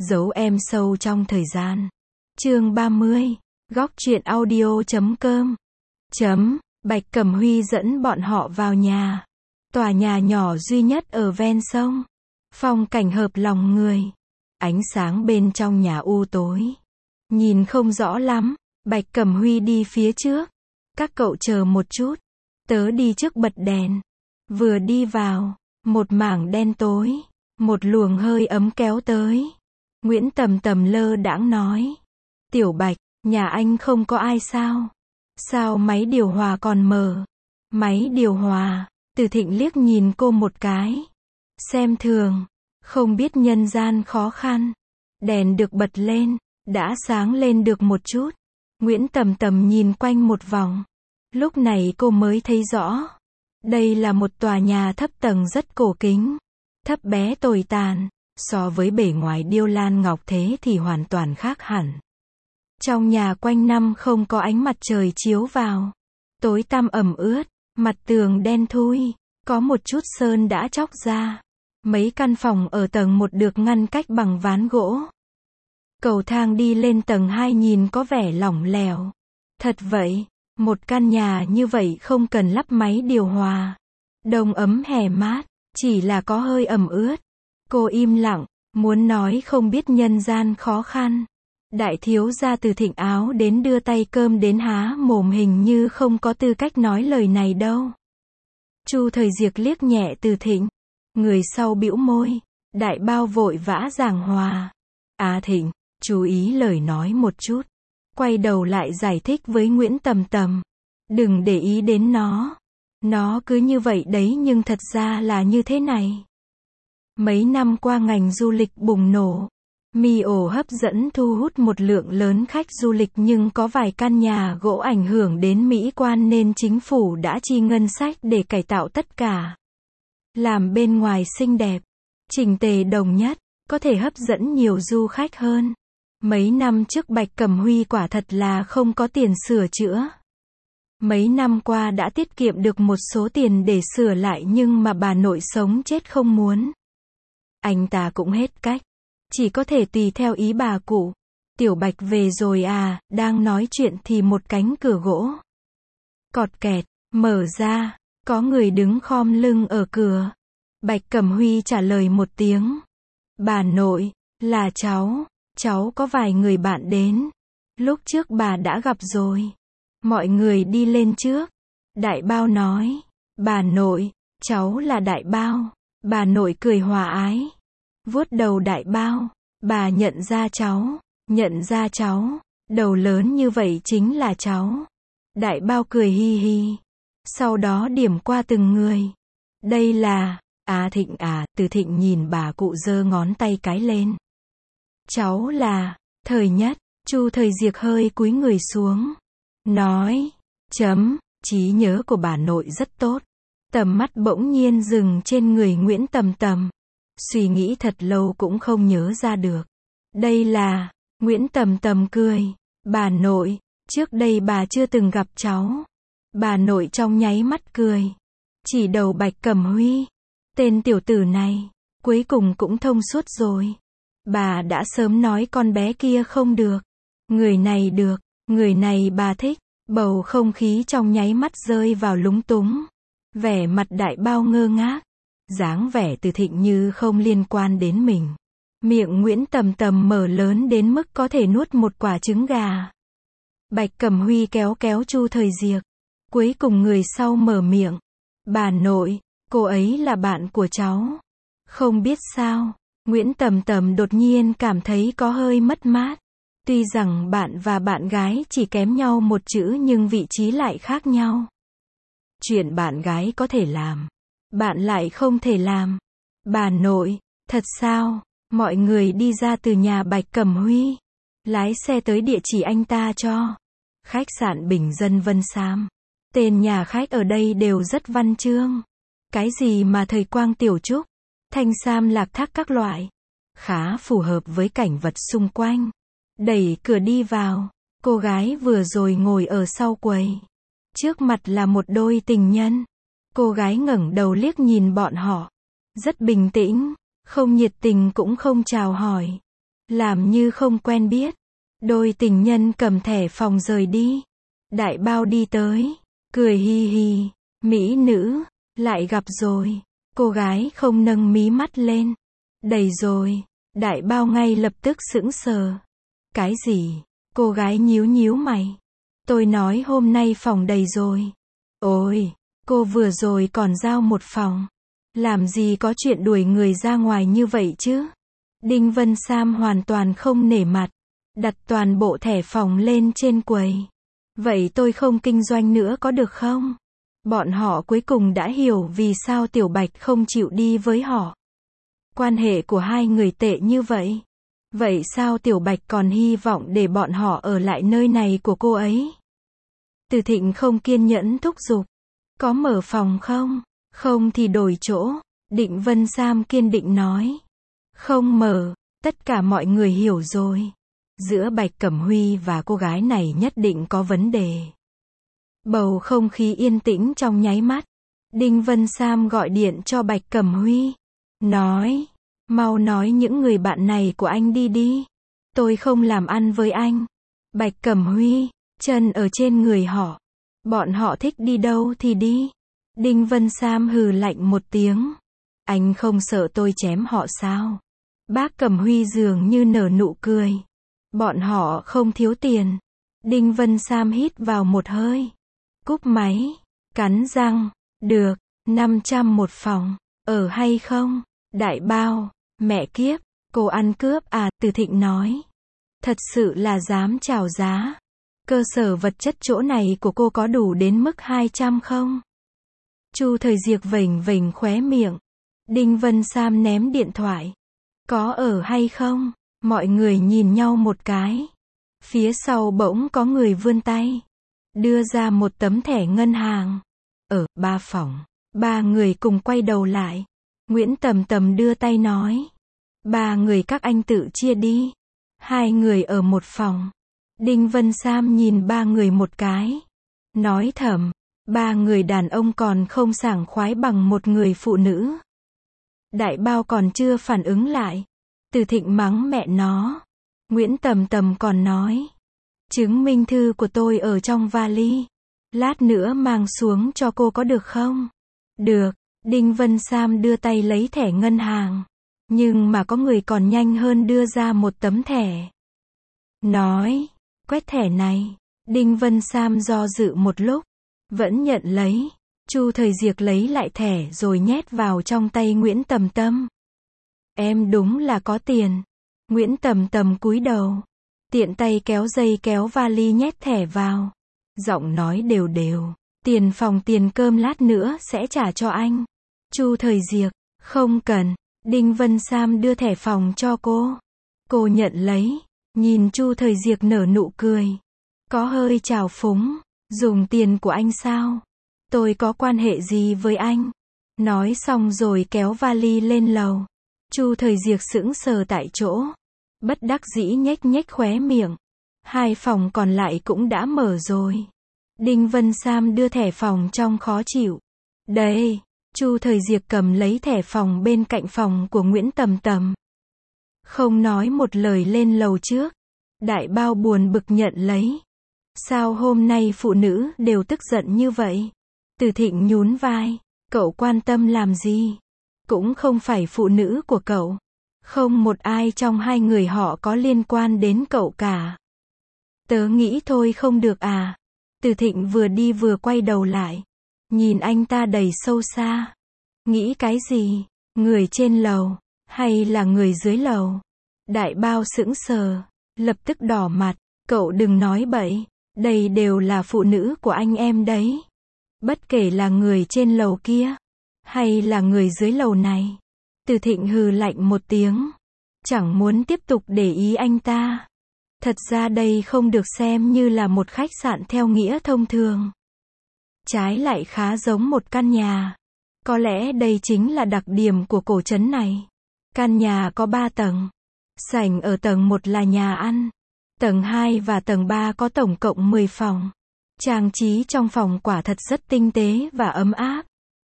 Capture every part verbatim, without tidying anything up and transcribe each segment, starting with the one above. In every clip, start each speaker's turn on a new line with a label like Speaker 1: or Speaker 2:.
Speaker 1: Dấu em sâu trong thời gian. Chương ba mươi. Góc truyện audio chấm com. Chấm. Bạch Cẩm Huy dẫn bọn họ vào nhà. Tòa nhà nhỏ duy nhất ở ven sông. Phong cảnh hợp lòng người. Ánh sáng bên trong nhà u tối. Nhìn không rõ lắm. Bạch Cẩm Huy đi phía trước. Các cậu chờ một chút. Tớ đi trước bật đèn. Vừa đi vào, một mảng đen tối. Một luồng hơi ấm kéo tới. Nguyễn Tầm Tầm lơ đãng nói. Tiểu Bạch, nhà anh không có ai sao? Sao máy điều hòa còn mở? Máy điều hòa. Từ Thịnh liếc nhìn cô một cái. Xem thường. Không biết nhân gian khó khăn. Đèn được bật lên. Đã sáng lên được một chút. Nguyễn Tầm Tầm nhìn quanh một vòng. Lúc này cô mới thấy rõ. Đây là một tòa nhà thấp tầng rất cổ kính. Thấp bé tồi tàn. So với bề ngoài điêu lan ngọc thế thì hoàn toàn khác hẳn. Trong nhà quanh năm không có ánh mặt trời chiếu vào. Tối tăm ẩm ướt. Mặt tường đen thui. Có một chút sơn đã chóc ra. Mấy căn phòng ở tầng một được ngăn cách bằng ván gỗ. Cầu thang đi lên tầng hai nhìn có vẻ lỏng lẻo. Thật vậy, một căn nhà như vậy không cần lắp máy điều hòa. Đông ấm hè mát, chỉ là có hơi ẩm ướt. Cô im lặng, muốn nói không biết nhân gian khó khăn. Đại thiếu gia Từ Thịnh áo đến đưa tay cơm đến há mồm hình như không có tư cách nói lời này đâu. Chu Thời Diệc liếc nhẹ Từ Thịnh. Người sau bĩu môi. Đại bao vội vã giảng hòa. À Thịnh, chú ý lời nói một chút. Quay đầu lại giải thích với Nguyễn Tầm Tầm. Đừng để ý đến nó. Nó cứ như vậy đấy nhưng thật ra là như thế này. Mấy năm qua ngành du lịch bùng nổ. Mì ổ hấp dẫn thu hút một lượng lớn khách du lịch nhưng có vài căn nhà gỗ ảnh hưởng đến mỹ quan nên chính phủ đã chi ngân sách để cải tạo tất cả. Làm bên ngoài xinh đẹp, chỉnh tề đồng nhất, có thể hấp dẫn nhiều du khách hơn. Mấy năm trước Bạch Cẩm Huy quả thật là không có tiền sửa chữa. Mấy năm qua đã tiết kiệm được một số tiền để sửa lại nhưng mà bà nội sống chết không muốn. Anh ta cũng hết cách. Chỉ có thể tùy theo ý bà cụ. Tiểu Bạch về rồi à, đang nói chuyện thì một cánh cửa gỗ. Cọt kẹt, mở ra, có người đứng khom lưng ở cửa. Bạch Cẩm Huy trả lời một tiếng. Bà nội, là cháu, cháu có vài người bạn đến. Lúc trước bà đã gặp rồi. Mọi người đi lên trước. Đại bao nói, bà nội, cháu là Đại bao. Bà nội cười hòa ái. Vuốt đầu Đại bao, bà nhận ra cháu, nhận ra cháu, đầu lớn như vậy chính là cháu. Đại bao cười hi hi. Sau đó điểm qua từng người. Đây là, à Thịnh à, Từ Thịnh nhìn bà cụ giơ ngón tay cái lên. Cháu là, Thời Nhất, Chu Thời Diệc hơi cúi người xuống. Nói, chấm, trí nhớ của bà nội rất tốt. Tầm mắt bỗng nhiên dừng trên người Nguyễn Tầm Tầm. Suy nghĩ thật lâu cũng không nhớ ra được. Đây là, Nguyễn Tầm Tầm cười. Bà nội, trước đây bà chưa từng gặp cháu. Bà nội trong nháy mắt cười. Chỉ đầu Bạch Cẩm Huy. Tên tiểu tử này, cuối cùng cũng thông suốt rồi. Bà đã sớm nói con bé kia không được. Người này được, người này bà thích. Bầu không khí trong nháy mắt rơi vào lúng túng. Vẻ mặt Đại bao ngơ ngác. Dáng vẻ Từ Thịnh như không liên quan đến mình. Miệng Nguyễn Tầm Tầm mở lớn đến mức có thể nuốt một quả trứng gà. Bạch Cẩm Huy kéo kéo Chu Thời Diệc. Cuối cùng người sau mở miệng. Bà nội, cô ấy là bạn của cháu. Không biết sao, Nguyễn Tầm Tầm đột nhiên cảm thấy có hơi mất mát. Tuy rằng bạn và bạn gái chỉ kém nhau một chữ nhưng vị trí lại khác nhau. Chuyện bạn gái có thể làm, bạn lại không thể làm. Bà nội, thật sao? Mọi người đi ra từ nhà Bạch Cẩm Huy. Lái xe tới địa chỉ anh ta cho. Khách sạn bình dân Vân Sam. Tên nhà khách ở đây đều rất văn chương. Cái gì mà thời Quang Tiểu Trúc, Thanh Sam Lạc Thác các loại. Khá phù hợp với cảnh vật xung quanh. Đẩy cửa đi vào. Cô gái vừa rồi ngồi ở sau quầy. Trước mặt là một đôi tình nhân. Cô gái ngẩng đầu liếc nhìn bọn họ. Rất bình tĩnh. Không nhiệt tình cũng không chào hỏi. Làm như không quen biết. Đôi tình nhân cầm thẻ phòng rời đi. Đại bao đi tới. Cười hi hi. Mỹ nữ. Lại gặp rồi. Cô gái không nâng mí mắt lên. Đầy rồi. Đại bao ngay lập tức sững sờ. Cái gì? Cô gái nhíu nhíu mày. Tôi nói hôm nay phòng đầy rồi. Ôi, cô vừa rồi còn giao một phòng. Làm gì có chuyện đuổi người ra ngoài như vậy chứ? Đinh Vân Sam hoàn toàn không nể mặt. Đặt toàn bộ thẻ phòng lên trên quầy. Vậy tôi không kinh doanh nữa có được không? Bọn họ cuối cùng đã hiểu vì sao Tiểu Bạch không chịu đi với họ. Quan hệ của hai người tệ như vậy. Vậy sao Tiểu Bạch còn hy vọng để bọn họ ở lại nơi này của cô ấy? Từ Thịnh không kiên nhẫn thúc giục. Có mở phòng không? Không thì đổi chỗ. Định Vân Sam kiên định nói. Không mở, tất cả mọi người hiểu rồi. Giữa Bạch Cẩm Huy và cô gái này nhất định có vấn đề. Bầu không khí yên tĩnh trong nháy mắt. Đinh Vân Sam gọi điện cho Bạch Cẩm Huy. Nói, mau nói những người bạn này của anh đi đi. Tôi không làm ăn với anh. Bạch Cẩm Huy, chân ở trên người họ. Bọn họ thích đi đâu thì đi. Đinh Vân Sam hừ lạnh một tiếng. Anh không sợ tôi chém họ sao? Bác Cẩm Huy dường như nở nụ cười. Bọn họ không thiếu tiền. Đinh Vân Sam hít vào một hơi. Cúp máy. Cắn răng. Được. năm trăm một phòng. Ở hay không? Đại bao. Mẹ kiếp. Cô ăn cướp à? Từ Thịnh nói. Thật sự là dám chào giá. Cơ sở vật chất chỗ này của cô có đủ đến mức hai trăm không? Chu Thời Diệc vểnh vểnh khóe miệng. Đinh Vân Sam ném điện thoại. Có ở hay không? Mọi người nhìn nhau một cái. Phía sau bỗng có người vươn tay. Đưa ra một tấm thẻ ngân hàng. Ở ba phòng. Ba người cùng quay đầu lại. Nguyễn Tầm Tầm đưa tay nói. Ba người các anh tự chia đi. Hai người ở một phòng. Đinh Vân Sam nhìn ba người một cái. Nói thầm. Ba người đàn ông còn không sảng khoái bằng một người phụ nữ. Đại bao còn chưa phản ứng lại. Từ Thịnh mắng mẹ nó. Nguyễn Tầm Tầm còn nói. Chứng minh thư của tôi ở trong vali. Lát nữa mang xuống cho cô có được không? Được. Đinh Vân Sam đưa tay lấy thẻ ngân hàng. Nhưng mà có người còn nhanh hơn đưa ra một tấm thẻ. Nói. Quét thẻ này. Đinh Vân Sam do dự một lúc. Vẫn nhận lấy. Chu Thời Diệc lấy lại thẻ rồi nhét vào trong tay Nguyễn Tầm Tầm. Em đúng là có tiền. Nguyễn Tầm Tầm cúi đầu. Tiện tay kéo dây kéo vali nhét thẻ vào. Giọng nói đều đều. Tiền phòng tiền cơm lát nữa sẽ trả cho anh. Chu Thời Diệc. Không cần. Đinh Vân Sam đưa thẻ phòng cho cô. Cô nhận lấy. Nhìn Chu Thời Diệc nở nụ cười. Có hơi trào phúng. Dùng tiền của anh sao? Tôi có quan hệ gì với anh? Nói xong rồi kéo vali lên lầu. Chu Thời Diệc sững sờ tại chỗ. Bất đắc dĩ nhếch nhếch khóe miệng. Hai phòng còn lại cũng đã mở rồi. Đinh Vân Sam đưa thẻ phòng trong khó chịu. Đây. Chu Thời Diệc cầm lấy thẻ phòng bên cạnh phòng của Nguyễn Tầm Tầm. Không nói một lời lên lầu trước. Đại bao buồn bực nhận lấy. Sao hôm nay phụ nữ đều tức giận như vậy? Từ Thịnh nhún vai. Cậu quan tâm làm gì? Cũng không phải phụ nữ của cậu. Không một ai trong hai người họ có liên quan đến cậu cả. Tớ nghĩ thôi không được à? Từ Thịnh vừa đi vừa quay đầu lại. Nhìn anh ta đầy sâu xa. Nghĩ cái gì? Người trên lầu? Hay là người dưới lầu? Đại bao sững sờ. Lập tức đỏ mặt. Cậu đừng nói bậy. Đây đều là phụ nữ của anh em đấy. Bất kể là người trên lầu kia. Hay là người dưới lầu này. Từ Thịnh hừ lạnh một tiếng. Chẳng muốn tiếp tục để ý anh ta. Thật ra đây không được xem như là một khách sạn theo nghĩa thông thường. Trái lại khá giống một căn nhà. Có lẽ đây chính là đặc điểm của cổ trấn này. Căn nhà có ba tầng. Sảnh ở tầng một là nhà ăn. Tầng hai và tầng ba có tổng cộng mười phòng. Trang trí trong phòng quả thật rất tinh tế và ấm áp.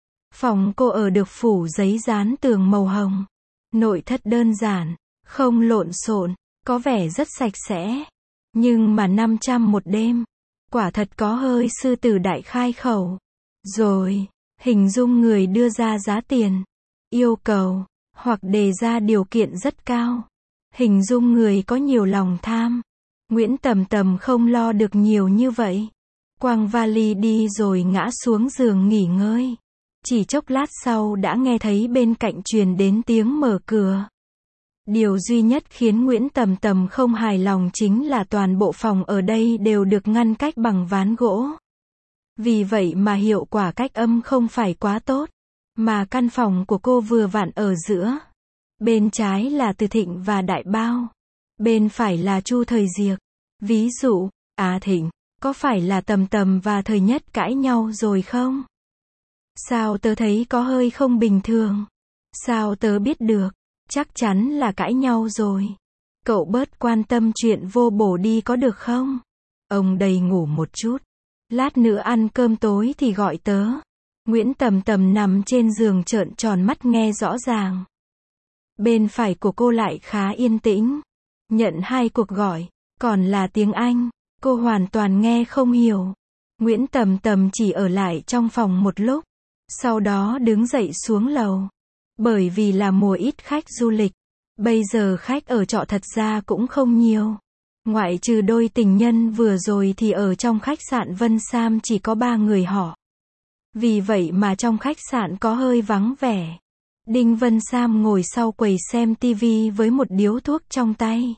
Speaker 1: Phòng cô ở được phủ giấy dán tường màu hồng. Nội thất đơn giản, không lộn xộn. Có vẻ rất sạch sẽ. Nhưng mà năm trăm một đêm. Quả thật có hơi sư tử đại khai khẩu. Rồi, hình dung người đưa ra giá tiền, yêu cầu, hoặc đề ra điều kiện rất cao. Hình dung người có nhiều lòng tham. Nguyễn Tầm Tầm không lo được nhiều như vậy. Quăng vali đi rồi ngã xuống giường nghỉ ngơi. Chỉ chốc lát sau đã nghe thấy bên cạnh truyền đến tiếng mở cửa. Điều duy nhất khiến Nguyễn Tầm Tầm không hài lòng chính là toàn bộ phòng ở đây đều được ngăn cách bằng ván gỗ. Vì vậy mà hiệu quả cách âm không phải quá tốt. Mà căn phòng của cô vừa vặn ở giữa. Bên trái là Từ Thịnh và Đại Bao. Bên phải là Chu Thời Diệc. Ví dụ, à Thịnh, có phải là Tầm Tầm và Thời Nhất cãi nhau rồi không? Sao tớ thấy có hơi không bình thường? Sao tớ biết được? Chắc chắn là cãi nhau rồi. Cậu bớt quan tâm chuyện vô bổ đi có được không? Ông đầy ngủ một chút. Lát nữa ăn cơm tối thì gọi tớ. Nguyễn Tầm Tầm nằm trên giường trợn tròn mắt nghe rõ ràng. Bên phải của cô lại khá yên tĩnh. Nhận hai cuộc gọi, còn là tiếng Anh. Cô hoàn toàn nghe không hiểu. Nguyễn Tầm Tầm chỉ ở lại trong phòng một lúc. Sau đó đứng dậy xuống lầu. Bởi vì là mùa ít khách du lịch. Bây giờ khách ở trọ thật ra cũng không nhiều. Ngoại trừ đôi tình nhân vừa rồi thì ở trong khách sạn Vân Sam chỉ có ba người họ. Vì vậy mà trong khách sạn có hơi vắng vẻ. Đinh Vân Sam ngồi sau quầy xem tivi với một điếu thuốc trong tay.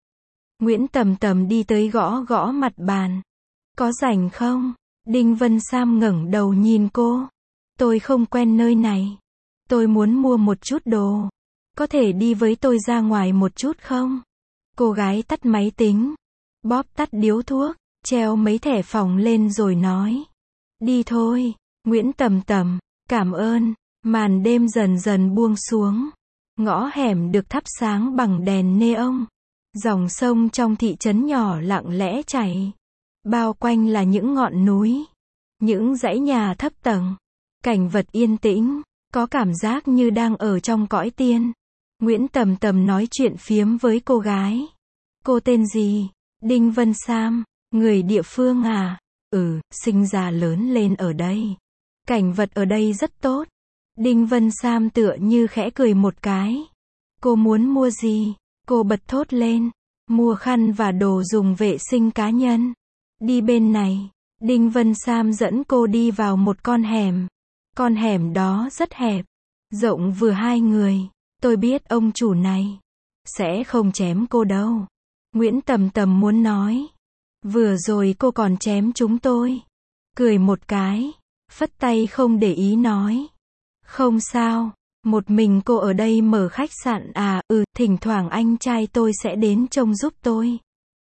Speaker 1: Nguyễn Tầm Tầm đi tới gõ gõ mặt bàn. Có rảnh không? Đinh Vân Sam ngẩng đầu nhìn cô. Tôi không quen nơi này. Tôi muốn mua một chút đồ. Có thể đi với tôi ra ngoài một chút không? Cô gái tắt máy tính. Bóp tắt điếu thuốc. Treo mấy thẻ phòng lên rồi nói. Đi thôi. Nguyễn Tầm Tầm. Cảm ơn. Màn đêm dần dần buông xuống. Ngõ hẻm được thắp sáng bằng đèn neon. Dòng sông trong thị trấn nhỏ lặng lẽ chảy. Bao quanh là những ngọn núi. Những dãy nhà thấp tầng. Cảnh vật yên tĩnh. Có cảm giác như đang ở trong cõi tiên. Nguyễn Tầm Tầm nói chuyện phiếm với cô gái. Cô tên gì? Đinh Vân Sam. Người địa phương à? Ừ, sinh ra lớn lên ở đây. Cảnh vật ở đây rất tốt. Đinh Vân Sam tựa như khẽ cười một cái. Cô muốn mua gì? Cô bật thốt lên. Mua khăn và đồ dùng vệ sinh cá nhân. Đi bên này. Đinh Vân Sam dẫn cô đi vào một con hẻm. Con hẻm đó rất hẹp. Rộng vừa hai người. Tôi biết ông chủ này sẽ không chém cô đâu. Nguyễn Tầm Tầm muốn nói. Vừa rồi cô còn chém chúng tôi. Cười một cái. Phất tay không để ý nói. Không sao. Một mình cô ở đây mở khách sạn à? Ừ, thỉnh thoảng anh trai tôi sẽ đến trông giúp tôi.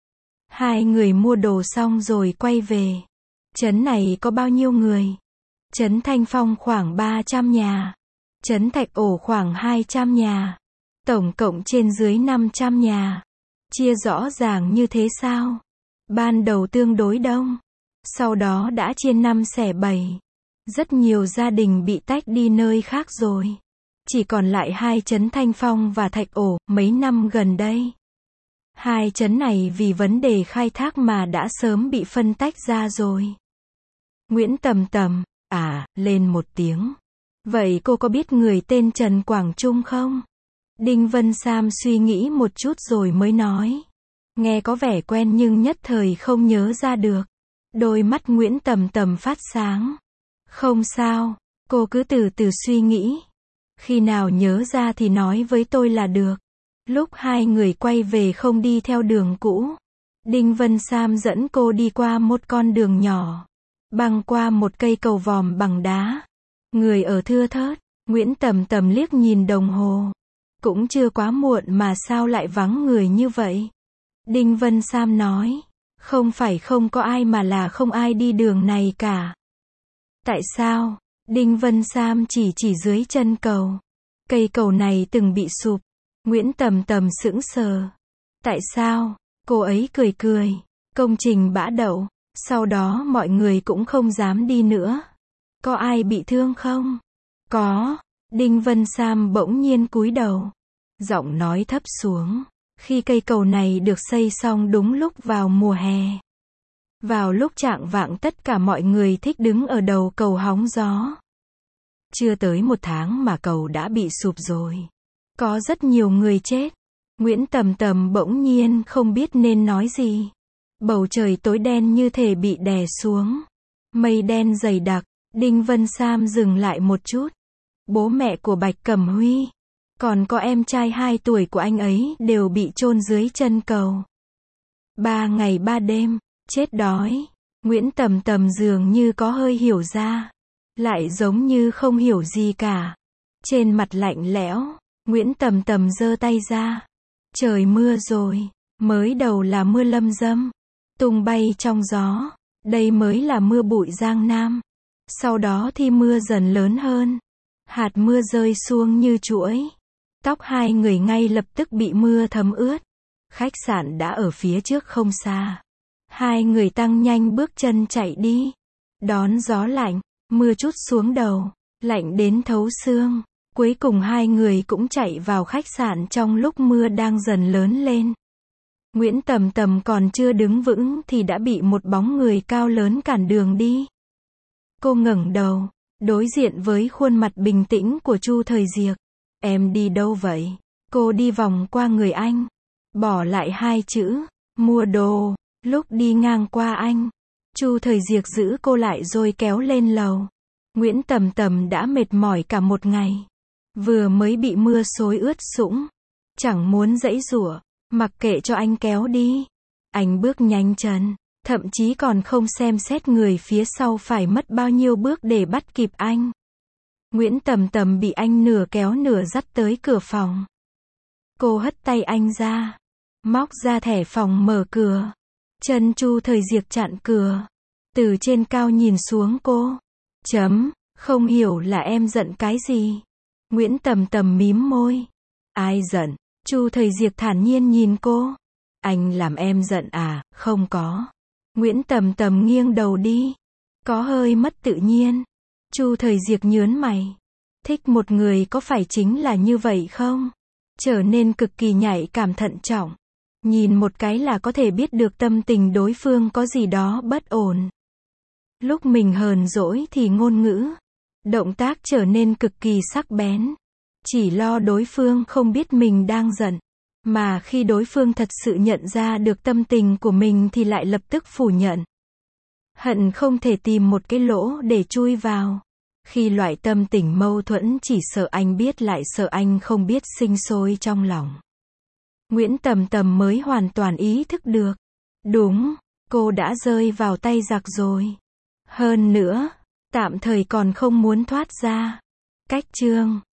Speaker 1: Hai người mua đồ xong rồi quay về. Trấn này có bao nhiêu người? Trấn Thanh Phong khoảng ba trăm nhà. Trấn Thạch Ổ khoảng hai trăm nhà. Tổng cộng trên dưới năm trăm nhà. Chia rõ ràng như thế sao? Ban đầu tương đối đông. Sau đó đã chia năm xẻ bảy. Rất nhiều gia đình bị tách đi nơi khác rồi. Chỉ còn lại hai trấn Thanh Phong và Thạch Ổ, mấy năm gần đây. Hai trấn này vì vấn đề khai thác mà đã sớm bị phân tách ra rồi. Nguyễn Tầm Tầm, à, lên một tiếng. Vậy cô có biết người tên Trần Quảng Trung không? Đinh Vân Sam suy nghĩ một chút rồi mới nói. Nghe có vẻ quen nhưng nhất thời không nhớ ra được. Đôi mắt Nguyễn Tầm Tầm phát sáng. Không sao, cô cứ từ từ suy nghĩ. Khi nào nhớ ra thì nói với tôi là được. Lúc hai người quay về không đi theo đường cũ. Đinh Vân Sam dẫn cô đi qua một con đường nhỏ. Băng qua một cây cầu vòm bằng đá. Người ở thưa thớt. Nguyễn Tầm Tầm liếc nhìn đồng hồ. Cũng chưa quá muộn mà sao lại vắng người như vậy? Đinh Vân Sam nói. Không phải không có ai mà là không ai đi đường này cả. Tại sao? Đinh Vân Sam chỉ chỉ dưới chân cầu. Cây cầu này từng bị sụp. Nguyễn Tầm Tầm sững sờ. Tại sao? Cô ấy cười cười. Công trình bã đậu. Sau đó mọi người cũng không dám đi nữa. Có ai bị thương không? Có. Đinh Vân Sam bỗng nhiên cúi đầu. Giọng nói thấp xuống. Khi cây cầu này được xây xong đúng lúc vào mùa hè. Vào lúc chạng vạng tất cả mọi người thích đứng ở đầu cầu hóng gió. Chưa tới một tháng mà cầu đã bị sụp rồi. Có rất nhiều người chết. Nguyễn Tầm Tầm bỗng nhiên không biết nên nói gì. Bầu trời tối đen như thể bị đè xuống. Mây đen dày đặc. Đinh Vân Sam dừng lại một chút. Bố mẹ của Bạch Cẩm Huy, còn có em trai hai tuổi của anh ấy đều bị chôn dưới chân cầu. Ba ngày ba đêm, chết đói. Nguyễn Tầm Tầm dường như có hơi hiểu ra, lại giống như không hiểu gì cả. Trên mặt lạnh lẽo, Nguyễn Tầm Tầm giơ tay ra. Trời mưa rồi, mới đầu là mưa lâm dâm, tung bay trong gió, đây mới là mưa bụi Giang Nam. Sau đó thì mưa dần lớn hơn, hạt mưa rơi xuống như chuỗi. Tóc hai người ngay lập tức bị mưa thấm ướt. Khách sạn đã ở phía trước không xa. Hai người tăng nhanh bước chân chạy đi. Đón gió lạnh, mưa trút xuống đầu, lạnh đến thấu xương. Cuối cùng hai người cũng chạy vào khách sạn trong lúc mưa đang dần lớn lên. Nguyễn Tầm Tầm còn chưa đứng vững thì đã bị một bóng người cao lớn cản đường đi. Cô ngẩng đầu, đối diện với khuôn mặt bình tĩnh của Chu Thời Diệc. Em đi đâu vậy? Cô đi vòng qua người anh, bỏ lại hai chữ, mua đồ. Lúc đi ngang qua anh, Chu Thời Diệc giữ cô lại rồi kéo lên lầu. Nguyễn Tầm Tầm đã mệt mỏi cả một ngày. Vừa mới bị mưa xối ướt sũng. Chẳng muốn giãy giụa, mặc kệ cho anh kéo đi. Anh bước nhanh chân, thậm chí còn không xem xét người phía sau phải mất bao nhiêu bước để bắt kịp anh. Nguyễn Tầm Tầm bị anh nửa kéo nửa dắt tới cửa phòng. Cô hất tay anh ra, móc ra thẻ phòng mở cửa. Chân Chu Thời Diệc chặn cửa, từ trên cao nhìn xuống cô. Chấm, không hiểu là em giận cái gì. Nguyễn Tầm Tầm mím môi. Ai giận? Chu Thời Diệc thản nhiên nhìn cô. Anh làm em giận à? Không có. Nguyễn Tầm Tầm nghiêng đầu đi, có hơi mất tự nhiên. Chu Thời Diệc nhớn mày. Thích một người có phải chính là như vậy không? Trở nên cực kỳ nhạy cảm thận trọng. Nhìn một cái là có thể biết được tâm tình đối phương có gì đó bất ổn. Lúc mình hờn dỗi thì ngôn ngữ, động tác trở nên cực kỳ sắc bén. Chỉ lo đối phương không biết mình đang giận. Mà khi đối phương thật sự nhận ra được tâm tình của mình thì lại lập tức phủ nhận. Hận không thể tìm một cái lỗ để chui vào. Khi loại tâm tình mâu thuẫn chỉ sợ anh biết lại sợ anh không biết sinh sôi trong lòng. Nguyễn Tầm Tầm mới hoàn toàn ý thức được. Đúng, cô đã rơi vào tay giặc rồi. Hơn nữa, tạm thời còn không muốn thoát ra. Cách chương